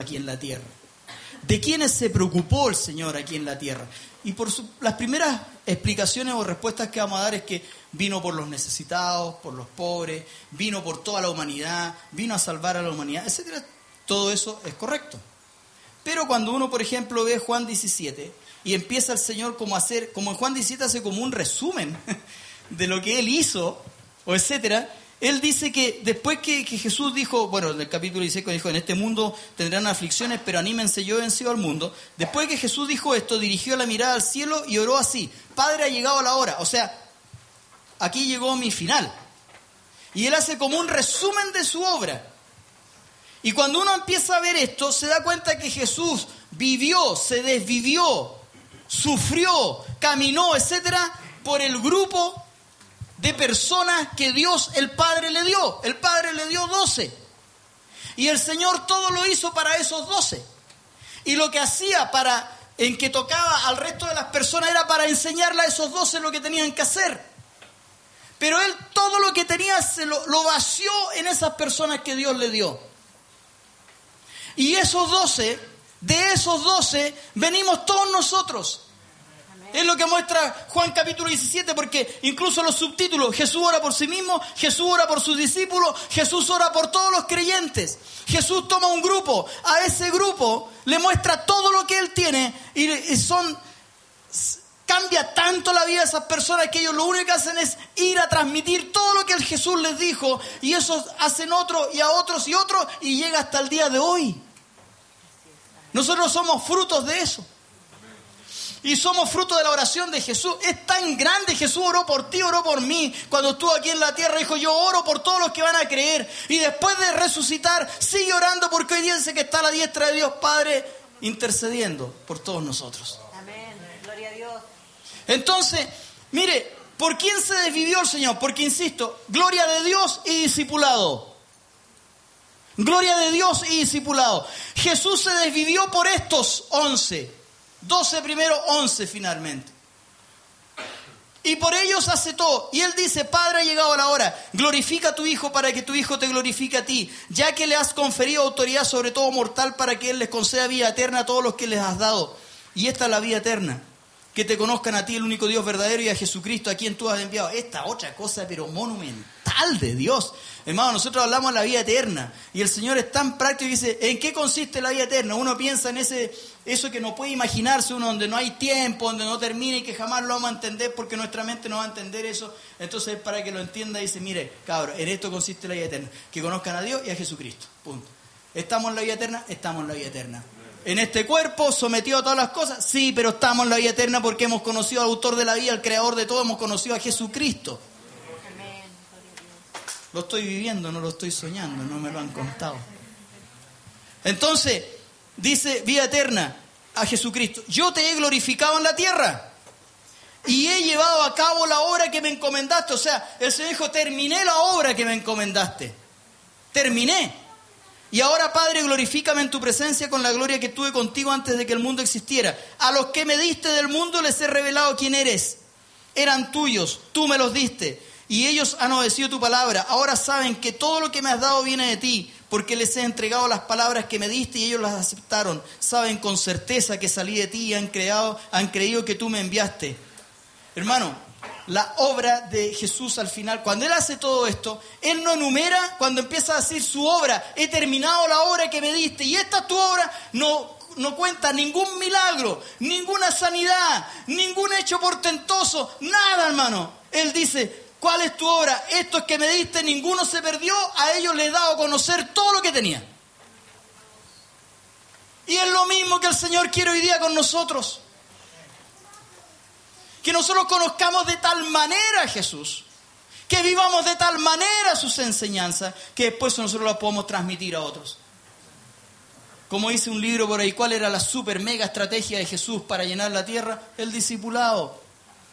aquí en la tierra? ¿De quiénes se preocupó el Señor aquí en la tierra? Y las primeras explicaciones o respuestas que vamos a dar es que vino por los necesitados, por los pobres, vino por toda la humanidad, vino a salvar a la humanidad, etcétera. Todo eso es correcto. Pero cuando uno, por ejemplo, ve Juan 17 y empieza el Señor como en Juan 17 hace como un resumen de lo que Él hizo, o etcétera, Él dice que después que Jesús dijo, bueno, en el capítulo 16 dijo, en este mundo tendrán aflicciones, pero anímense, yo he vencido al mundo. Después que Jesús dijo esto, dirigió la mirada al cielo y oró así: Padre, ha llegado la hora. O sea, aquí llegó mi final. Y Él hace como un resumen de su obra. Y cuando uno empieza a ver esto, se da cuenta que Jesús vivió, se desvivió, sufrió, caminó, etcétera, por el grupo de personas que Dios, el Padre, le dio. El Padre le dio 12. Y el Señor todo lo hizo para esos 12. Y lo que hacía en que tocaba al resto de las personas era para enseñarle a esos 12 lo que tenían que hacer. Pero Él todo lo que tenía lo vació en esas personas que Dios le dio. Y de esos 12, venimos todos nosotros. Es lo que muestra Juan capítulo 17, porque incluso los subtítulos, Jesús ora por sí mismo, Jesús ora por sus discípulos, Jesús ora por todos los creyentes. Jesús toma un grupo, a ese grupo le muestra todo lo que Él tiene y cambia tanto la vida de esas personas que ellos lo único que hacen es ir a transmitir todo lo que el Jesús les dijo, y esos hacen otro y a otros y llega hasta el día de hoy. Nosotros somos frutos de eso. Y somos fruto de la oración de Jesús. Es tan grande. Jesús oró por ti, oró por mí. Cuando estuvo aquí en la tierra dijo: yo oro por todos los que van a creer. Y después de resucitar sigue orando, porque hoy día dice que está a la diestra de Dios Padre intercediendo por todos nosotros. Amén. Gloria a Dios. Entonces, mire, ¿por quién se desvivió el Señor? Porque, insisto, gloria de Dios y discipulado. Gloria de Dios y discipulado. Jesús se desvivió por estos 11. 12 primero, 11 finalmente. Y por ellos hace todo. Y Él dice: Padre, ha llegado la hora. Glorifica a tu Hijo para que tu Hijo te glorifique a ti, ya que le has conferido autoridad sobre todo mortal, para que Él les conceda vida eterna a todos los que les has dado. Y esta es la vida eterna: que te conozcan a ti, el único Dios verdadero, y a Jesucristo, a quien tú has enviado. Esta otra cosa, pero monumental de Dios. Hermano, nosotros hablamos de la vida eterna. Y el Señor es tan práctico y dice: ¿en qué consiste la vida eterna? Uno piensa en eso que no puede imaginarse uno, donde no hay tiempo, donde no termina y que jamás lo vamos a entender, porque nuestra mente no va a entender eso. Entonces, para que lo entienda, dice: mire, cabrón, en esto consiste la vida eterna: que conozcan a Dios y a Jesucristo. Punto. ¿Estamos en la vida eterna? Estamos en la vida eterna. En este cuerpo, sometido a todas las cosas, sí, pero estamos en la vida eterna porque hemos conocido al autor de la vida, al creador de todo, hemos conocido a Jesucristo. Amén. Lo estoy viviendo, no lo estoy soñando, no me lo han contado. Entonces, dice vida eterna a Jesucristo: yo te he glorificado en la tierra y he llevado a cabo la obra que me encomendaste. O sea, el Señor dijo: terminé la obra que me encomendaste. Terminé. Y ahora, Padre, glorifícame en tu presencia con la gloria que tuve contigo antes de que el mundo existiera. A los que me diste del mundo les he revelado quién eres. Eran tuyos, tú me los diste, y ellos han obedecido tu palabra. Ahora saben que todo lo que me has dado viene de ti, porque les he entregado las palabras que me diste y ellos las aceptaron. Saben con certeza que salí de ti y han creído que tú me enviaste. Hermano, la obra de Jesús al final, cuando Él hace todo esto, Él no enumera, cuando empieza a decir su obra: he terminado la obra que me diste, y esta es tu obra, no cuenta ningún milagro, ninguna sanidad, ningún hecho portentoso, nada, hermano. Él dice: ¿cuál es tu obra? Esto es que me diste, ninguno se perdió, a ellos les he dado a conocer todo lo que tenía. Y es lo mismo que el Señor quiere hoy día con nosotros. Que nosotros conozcamos de tal manera a Jesús, que vivamos de tal manera sus enseñanzas, que después nosotros las podemos transmitir a otros. Como dice un libro por ahí, ¿cuál era la super mega estrategia de Jesús para llenar la tierra? El discipulado.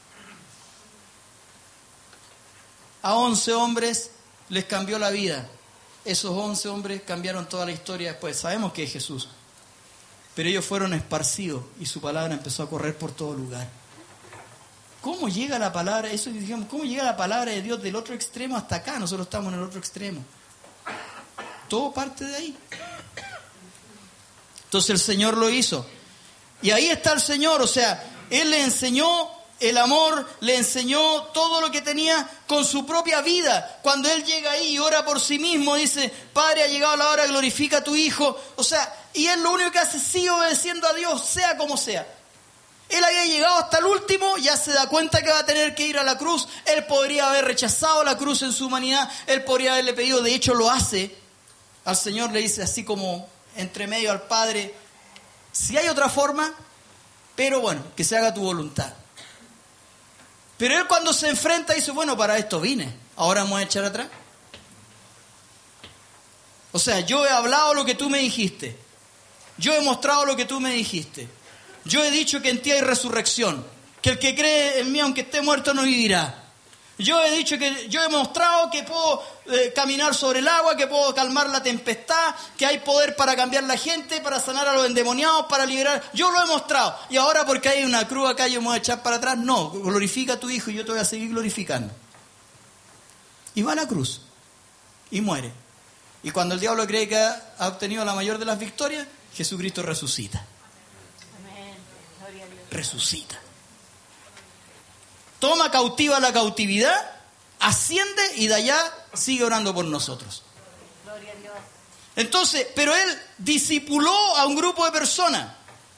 A 11 hombres les cambió la vida. Esos 11 hombres cambiaron toda la historia después. Sabemos que es Jesús. Pero ellos fueron esparcidos y su palabra empezó a correr por todo lugar. ¿Cómo llega la palabra? Eso digamos, ¿cómo llega la palabra de Dios del otro extremo hasta acá? Nosotros estamos en el otro extremo. Todo parte de ahí. Entonces el Señor lo hizo. Y ahí está el Señor, o sea, Él le enseñó el amor, le enseñó todo lo que tenía con su propia vida. Cuando Él llega ahí y ora por sí mismo, dice, Padre, ha llegado la hora, glorifica a tu Hijo. O sea, y Él lo único que hace, sigue obedeciendo a Dios, sea como sea. Él había llegado hasta el último, ya se da cuenta que va a tener que ir a la cruz. Él podría haber rechazado la cruz en su humanidad, Él podría haberle pedido, de hecho lo hace. Al Señor le dice así como entre medio al Padre, si hay otra forma, pero bueno, que se haga tu voluntad. Pero Él cuando se enfrenta dice, bueno, para esto vine, ahora me voy a echar atrás. O sea, yo he hablado lo que tú me dijiste, yo he mostrado lo que tú me dijiste, yo he dicho que en ti hay resurrección, que el que cree en mí aunque esté muerto no vivirá. Yo he mostrado que puedo caminar sobre el agua, que puedo calmar la tempestad, que hay poder para cambiar la gente, para sanar a los endemoniados, para liberar. Yo lo he mostrado. Y ahora porque hay una cruz acá yo me voy a echar para atrás. No, glorifica a tu Hijo y yo te voy a seguir glorificando. Y va a la cruz. Y muere. Y cuando el diablo cree que ha obtenido la mayor de las victorias, Jesucristo resucita. Amén. Gloria a Dios. Resucita. Toma cautiva la cautividad, asciende y de allá sigue orando por nosotros. Gloria a Dios. Entonces, pero Él discipuló a un grupo de personas.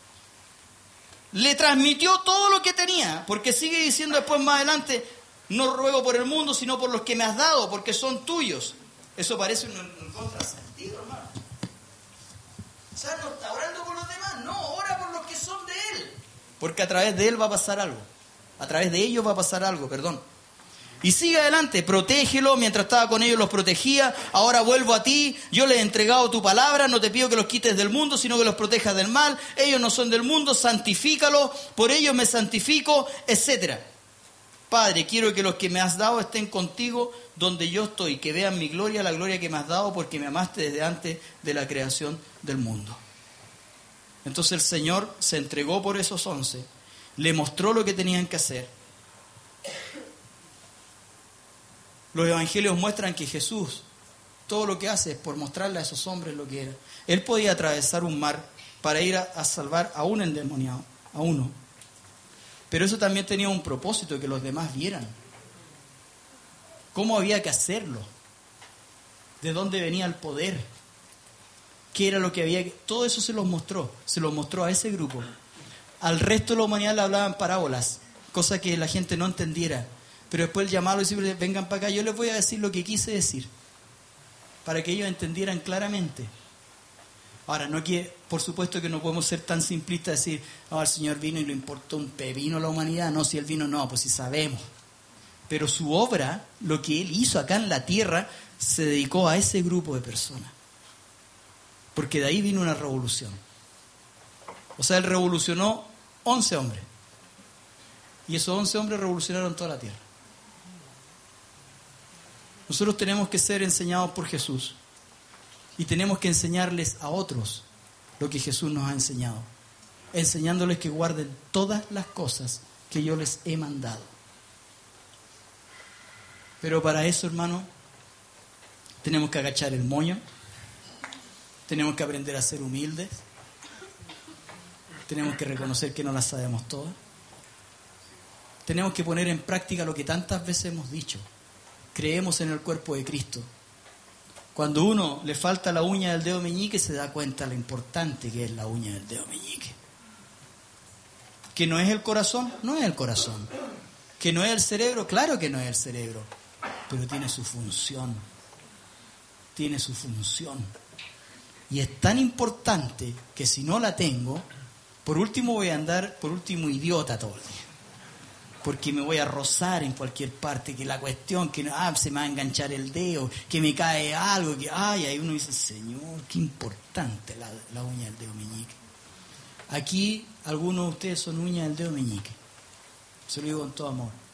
Le transmitió todo lo que tenía, porque sigue diciendo después más adelante, no ruego por el mundo, sino por los que me has dado, porque son tuyos. Eso parece un contrasentido, hermano. O sea, no está orando por los demás, no, ora por los que son de Él. Porque a través de Él va a pasar algo. A través de ellos va a pasar algo, perdón. Y sigue adelante, protégelo, mientras estaba con ellos los protegía, ahora vuelvo a ti, yo les he entregado tu palabra, no te pido que los quites del mundo, sino que los protejas del mal, ellos no son del mundo, santifícalos, por ellos me santifico, etc. Padre, quiero que los que me has dado estén contigo donde yo estoy, que vean mi gloria, la gloria que me has dado, porque me amaste desde antes de la creación del mundo. Entonces el Señor se entregó por esos 11, le mostró lo que tenían que hacer. Los evangelios muestran que Jesús todo lo que hace es por mostrarle a esos hombres lo que era. Él podía atravesar un mar para ir a salvar a un endemoniado, a uno. Pero eso también tenía un propósito, que los demás vieran cómo había que hacerlo, de dónde venía el poder, qué era lo que había que... Todo eso se los mostró a ese grupo. Al resto de la humanidad le hablaban parábolas, cosa que la gente no entendiera. Pero después el llamado a los discípulos, vengan para acá, yo les voy a decir lo que quise decir, para que ellos entendieran claramente. Ahora, no que, por supuesto que no podemos ser tan simplistas, decir, el Señor vino y le importó un pepino a la humanidad. No, si Él vino, no, pues si sabemos. Pero su obra, lo que Él hizo acá en la tierra, se dedicó a ese grupo de personas. Porque de ahí vino una revolución. O sea, Él revolucionó 11 hombres. Y esos 11 hombres revolucionaron toda la tierra. Nosotros tenemos que ser enseñados por Jesús. Y tenemos que enseñarles a otros lo que Jesús nos ha enseñado. Enseñándoles que guarden todas las cosas que yo les he mandado. Pero para eso, hermano, tenemos que agachar el moño. Tenemos que aprender a ser humildes. Tenemos que reconocer que no las sabemos todas. Tenemos que poner en práctica lo que tantas veces hemos dicho. Creemos en el cuerpo de Cristo. Cuando uno le falta la uña del dedo meñique, se da cuenta lo importante que es la uña del dedo meñique. ¿Que no es el corazón? No es el corazón. ¿Que no es el cerebro? Claro que no es el cerebro. Pero tiene su función. Tiene su función. Y es tan importante que si no la tengo, por último voy a andar, idiota todo el día. Porque me voy a rozar en cualquier parte, que la cuestión, que se me va a enganchar el dedo, que me cae algo, que ahí uno dice, Señor, qué importante la uña del dedo meñique. Aquí algunos de ustedes son uñas del dedo meñique. Se lo digo con todo amor.